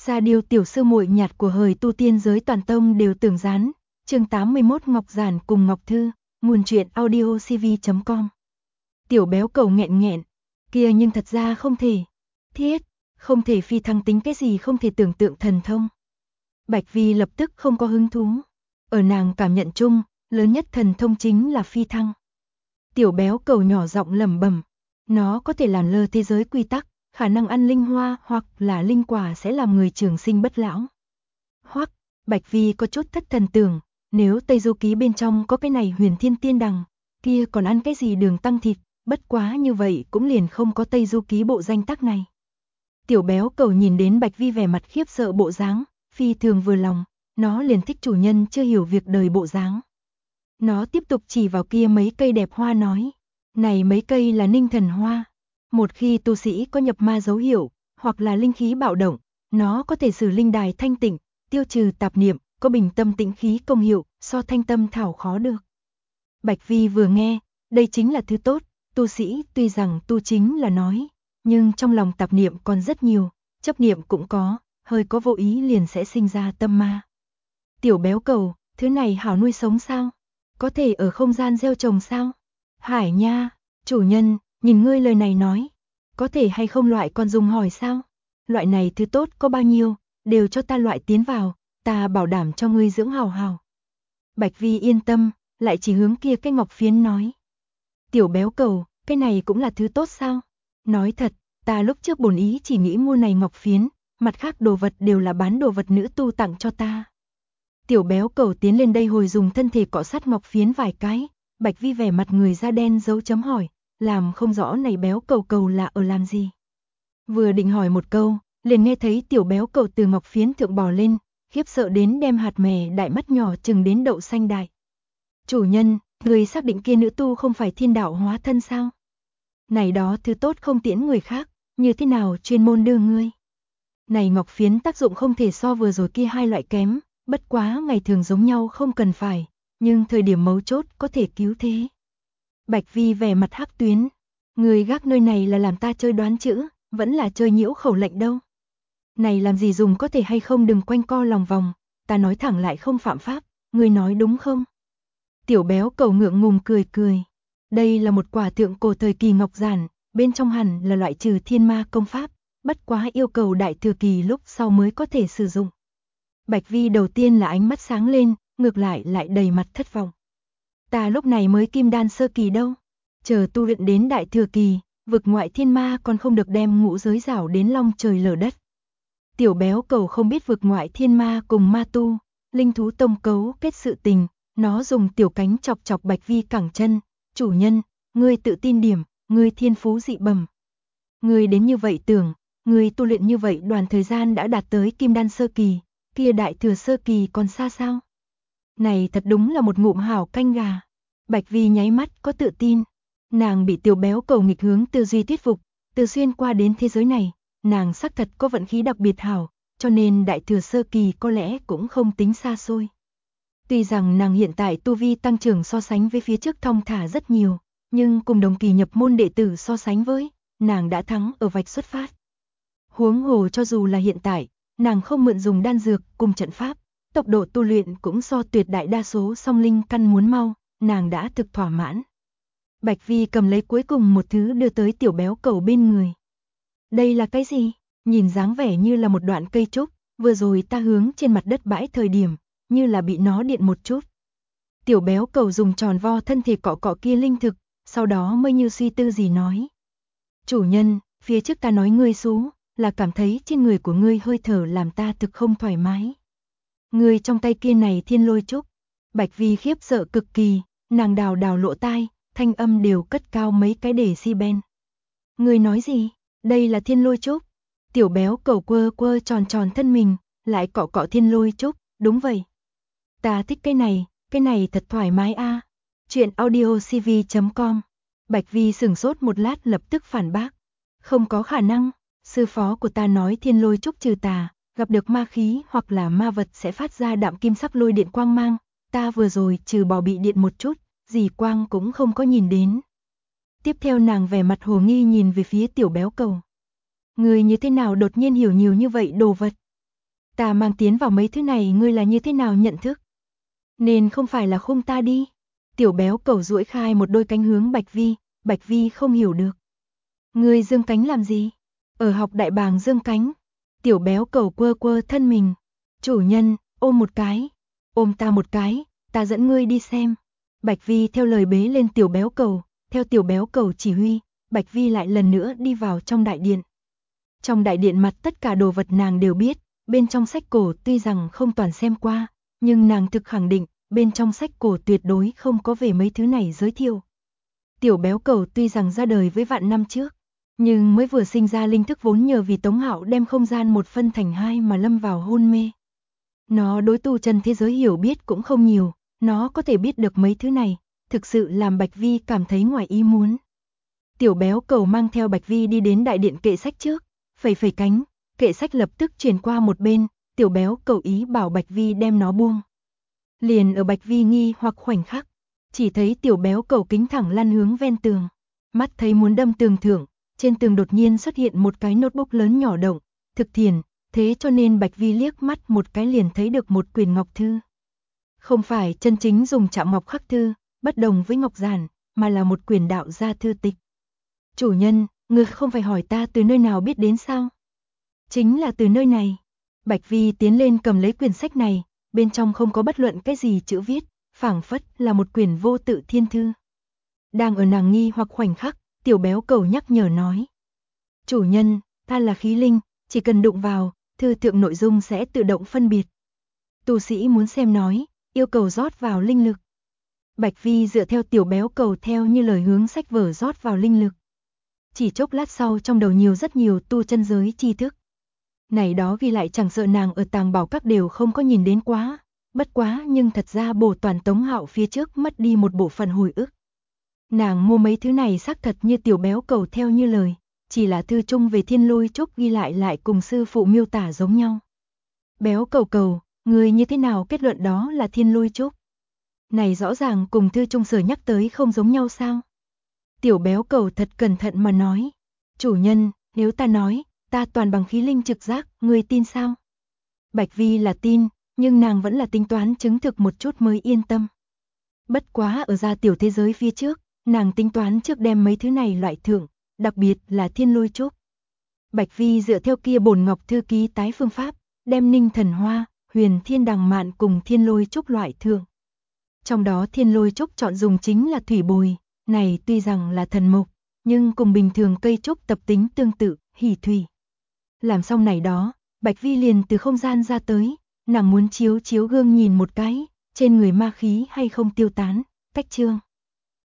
Sa Điêu tiểu sư muội nhạt của hời tu tiên giới toàn tông đều tưởng gián. Chương 81 Ngọc Giản cùng Ngọc Thư, nguồn truyện audiocv.com. Tiểu béo cầu nghẹn nghẹn, kia nhưng thật ra không thể. Thiết, không thể phi thăng tính cái gì không thể tưởng tượng thần thông. Bạch Vi lập tức không có hứng thú. Ở nàng cảm nhận chung, lớn nhất thần thông chính là phi thăng. Tiểu béo cầu nhỏ giọng lẩm bẩm, nó có thể làm lơ thế giới quy tắc, khả năng ăn linh hoa hoặc là linh quả sẽ làm người trường sinh bất lão. Hoặc, Bạch Vi có chút thất thần tưởng, nếu Tây Du Ký bên trong có cái này Huyền Thiên Tiên Đằng, kia còn ăn cái gì đường tăng thịt, bất quá như vậy cũng liền không có Tây Du Ký bộ danh tác này. Tiểu béo cầu nhìn đến Bạch Vi vẻ mặt khiếp sợ bộ dáng, phi thường vừa lòng, nó liền thích chủ nhân chưa hiểu việc đời bộ dáng. Nó tiếp tục chỉ vào kia mấy cây đẹp hoa nói, này mấy cây là ninh thần hoa. Một khi tu sĩ có nhập ma dấu hiệu, hoặc là linh khí bạo động, nó có thể sử linh đài thanh tịnh, tiêu trừ tạp niệm, có bình tâm tĩnh khí công hiệu, so thanh tâm thảo khó được. Bạch Vi vừa nghe, đây chính là thứ tốt, tu sĩ tuy rằng tu chính là nói, nhưng trong lòng tạp niệm còn rất nhiều, chấp niệm cũng có, hơi có vô ý liền sẽ sinh ra tâm ma. Tiểu béo cầu, thứ này hảo nuôi sống sao? Có thể ở không gian gieo trồng sao? Hải nha, chủ nhân, nhìn ngươi lời này nói, có thể hay không loại còn dùng hỏi sao? Loại này thứ tốt có bao nhiêu, đều cho ta loại tiến vào, ta bảo đảm cho ngươi dưỡng hào hào. Bạch Vi yên tâm, lại chỉ hướng kia cái ngọc phiến nói. Tiểu béo cầu, cái này cũng là thứ tốt sao? Nói thật, ta lúc trước bổn ý chỉ nghĩ mua này ngọc phiến, mặt khác đồ vật đều là bán đồ vật nữ tu tặng cho ta. Tiểu béo cầu tiến lên đây hồi dùng thân thể cọ sát ngọc phiến vài cái, Bạch Vi vẻ mặt người da đen dấu chấm hỏi, làm không rõ này béo cầu cầu là ở làm gì. Vừa định hỏi một câu, liền nghe thấy tiểu béo cầu từ ngọc phiến thượng bò lên, khiếp sợ đến đem hạt mè đại mắt nhỏ chừng đến đậu xanh đại. Chủ nhân, người xác định kia nữ tu không phải thiên đạo hóa thân sao? Này đó thứ tốt không tiễn người khác, như thế nào chuyên môn đưa ngươi? Này ngọc phiến tác dụng không thể so vừa rồi kia hai loại kém, bất quá ngày thường giống nhau không cần phải, nhưng thời điểm mấu chốt có thể cứu thế. Bạch Vi vẻ mặt hắc tuyến, người gác nơi này là làm ta chơi đoán chữ, vẫn là chơi nhiễu khẩu lệnh đâu. Này làm gì dùng có thể hay không đừng quanh co lòng vòng, ta nói thẳng lại không phạm pháp, người nói đúng không? Tiểu béo cầu ngượng ngùng cười cười, đây là một quả thượng cổ thời kỳ ngọc giản, bên trong hẳn là loại trừ thiên ma công pháp, bất quá yêu cầu đại thừa kỳ lúc sau mới có thể sử dụng. Bạch Vi đầu tiên là ánh mắt sáng lên, ngược lại đầy mặt thất vọng. Ta lúc này mới kim đan sơ kỳ đâu, chờ tu luyện đến đại thừa kỳ, vực ngoại thiên ma còn không được đem ngũ giới rảo đến long trời lở đất. Tiểu béo cầu không biết vực ngoại thiên ma cùng ma tu, linh thú tông cấu kết sự tình, nó dùng tiểu cánh chọc chọc Bạch Vi cẳng chân, chủ nhân, ngươi tự tin điểm, ngươi thiên phú dị bẩm. Ngươi đến như vậy tưởng, ngươi tu luyện như vậy đoàn thời gian đã đạt tới kim đan sơ kỳ, kia đại thừa sơ kỳ còn xa sao? Này thật đúng là một ngụm hảo canh gà. Bạch Vi nháy mắt có tự tin, nàng bị tiểu béo cầu nghịch hướng tư duy thuyết phục, từ xuyên qua đến thế giới này, nàng xác thật có vận khí đặc biệt hảo, cho nên đại thừa sơ kỳ có lẽ cũng không tính xa xôi. Tuy rằng nàng hiện tại tu vi tăng trưởng so sánh với phía trước thong thả rất nhiều, nhưng cùng đồng kỳ nhập môn đệ tử so sánh với, nàng đã thắng ở vạch xuất phát. Huống hồ cho dù là hiện tại, nàng không mượn dùng đan dược cùng trận pháp, tốc độ tu luyện cũng so tuyệt đại đa số song linh căn muốn mau, nàng đã thực thỏa mãn. Bạch Vi cầm lấy cuối cùng một thứ đưa tới tiểu béo cầu bên người. Đây là cái gì? Nhìn dáng vẻ như là một đoạn cây trúc, vừa rồi ta hướng trên mặt đất bãi thời điểm, như là bị nó điện một chút. Tiểu béo cầu dùng tròn vo thân thể cọ cọ kia linh thực, sau đó mới như suy tư gì nói. Chủ nhân, phía trước ta nói ngươi xú, là cảm thấy trên người của ngươi hơi thở làm ta thực không thoải mái. Ngươi trong tay kia này thiên lôi trúc. Bạch Vi khiếp sợ cực kỳ, nàng đào đào lỗ tai, thanh âm đều cất cao mấy cái decibel. Ngươi nói gì? Đây là thiên lôi trúc. Tiểu béo cầu quơ quơ tròn tròn thân mình, lại cọ cọ thiên lôi trúc, đúng vậy. Ta thích cái này thật thoải mái a. Chuyện audiocv.com. Bạch Vi sửng sốt một lát lập tức phản bác. Không có khả năng, sư phó của ta nói thiên lôi trúc trừ tà, gặp được ma khí hoặc là ma vật sẽ phát ra đạm kim sắc lôi điện quang mang, ta vừa rồi trừ bỏ bị điện một chút, gì quang cũng không có nhìn đến. Tiếp theo nàng vẻ mặt hồ nghi nhìn về phía tiểu béo cầu. Người như thế nào đột nhiên hiểu nhiều như vậy đồ vật? Ta mang tiến vào mấy thứ này ngươi là như thế nào nhận thức? Nên không phải là khung ta đi. Tiểu béo cẩu duỗi khai một đôi cánh hướng Bạch Vi không hiểu được. Ngươi dương cánh làm gì? Ở học đại bàng dương cánh. Tiểu béo cẩu quơ quơ thân mình. Chủ nhân, ôm một cái. Ôm ta một cái, ta dẫn ngươi đi xem. Bạch Vi theo lời bế lên tiểu béo cẩu, theo tiểu béo cẩu chỉ huy, Bạch Vi lại lần nữa đi vào trong đại điện. Trong đại điện mặt tất cả đồ vật nàng đều biết, bên trong sách cổ tuy rằng không toàn xem qua, nhưng nàng thực khẳng định, bên trong sách cổ tuyệt đối không có về mấy thứ này giới thiệu. Tiểu béo cẩu tuy rằng ra đời với vạn năm trước, nhưng mới vừa sinh ra linh thức vốn nhờ vì Tống Hạo đem không gian một phân thành hai mà lâm vào hôn mê. Nó đối tu chân thế giới hiểu biết cũng không nhiều, nó có thể biết được mấy thứ này, thực sự làm Bạch Vi cảm thấy ngoài ý muốn. Tiểu béo cẩu mang theo Bạch Vi đi đến đại điện kệ sách trước, phẩy phẩy cánh, kệ sách lập tức chuyển qua một bên, tiểu béo cẩu ý bảo Bạch Vi đem nó buông. Liền ở Bạch Vi nghi hoặc khoảnh khắc, chỉ thấy tiểu béo cẩu kính thẳng lăn hướng ven tường, mắt thấy muốn đâm tường thượng, trên tường đột nhiên xuất hiện một cái notebook lớn nhỏ động, thực thiền, thế cho nên Bạch Vi liếc mắt một cái liền thấy được một quyển ngọc thư. Không phải chân chính dùng chạm ngọc khắc thư, bất đồng với ngọc giản, mà là một quyển đạo gia thư tịch. Chủ nhân, ngươi không phải hỏi ta từ nơi nào biết đến sao? Chính là từ nơi này. Bạch Vi tiến lên cầm lấy quyển sách này, bên trong không có bất luận cái gì chữ viết, phảng phất là một quyển vô tự thiên thư. Đang ở nàng nghi hoặc khoảnh khắc, tiểu béo cẩu nhắc nhở nói. Chủ nhân, ta là khí linh, chỉ cần đụng vào, thư thượng nội dung sẽ tự động phân biệt. Tu sĩ muốn xem nói, yêu cầu rót vào linh lực. Bạch Vi dựa theo tiểu béo cẩu theo như lời hướng sách vở rót vào linh lực. Chỉ chốc lát sau trong đầu nhiều rất nhiều tu chân giới tri thức. Này đó ghi lại chẳng sợ nàng ở tàng bảo các đều không có nhìn đến quá, bất quá nhưng thật ra bổ toàn Tống Hạo phía trước mất đi một bộ phận hồi ức. Nàng mua mấy thứ này xác thật như tiểu béo cẩu theo như lời, chỉ là thư chung về thiên lôi trúc ghi lại cùng sư phụ miêu tả giống nhau. Béo cẩu cẩu, người như thế nào kết luận đó là thiên lôi trúc? Này rõ ràng cùng thư trung sở nhắc tới không giống nhau sao? Tiểu béo cẩu thật cẩn thận mà nói. Chủ nhân, nếu ta nói, ta toàn bằng khí linh trực giác, người tin sao? Bạch Vi là tin, nhưng nàng vẫn là tính toán chứng thực một chút mới yên tâm. Bất quá ở ra tiểu thế giới phía trước, nàng tính toán trước đem mấy thứ này loại thượng, đặc biệt là thiên lôi trúc. Bạch Vi dựa theo kia bổn ngọc thư ký tái phương pháp, đem ninh thần hoa, huyền thiên đằng mạn cùng thiên lôi trúc loại thượng. Trong đó thiên lôi trúc chọn dùng chính là thủy bồi, này tuy rằng là thần mục, nhưng cùng bình thường cây trúc tập tính tương tự, hỷ thủy. Làm xong này đó, Bạch Vi liền từ không gian ra tới, nàng muốn chiếu gương nhìn một cái, trên người ma khí hay không tiêu tán, cách chương.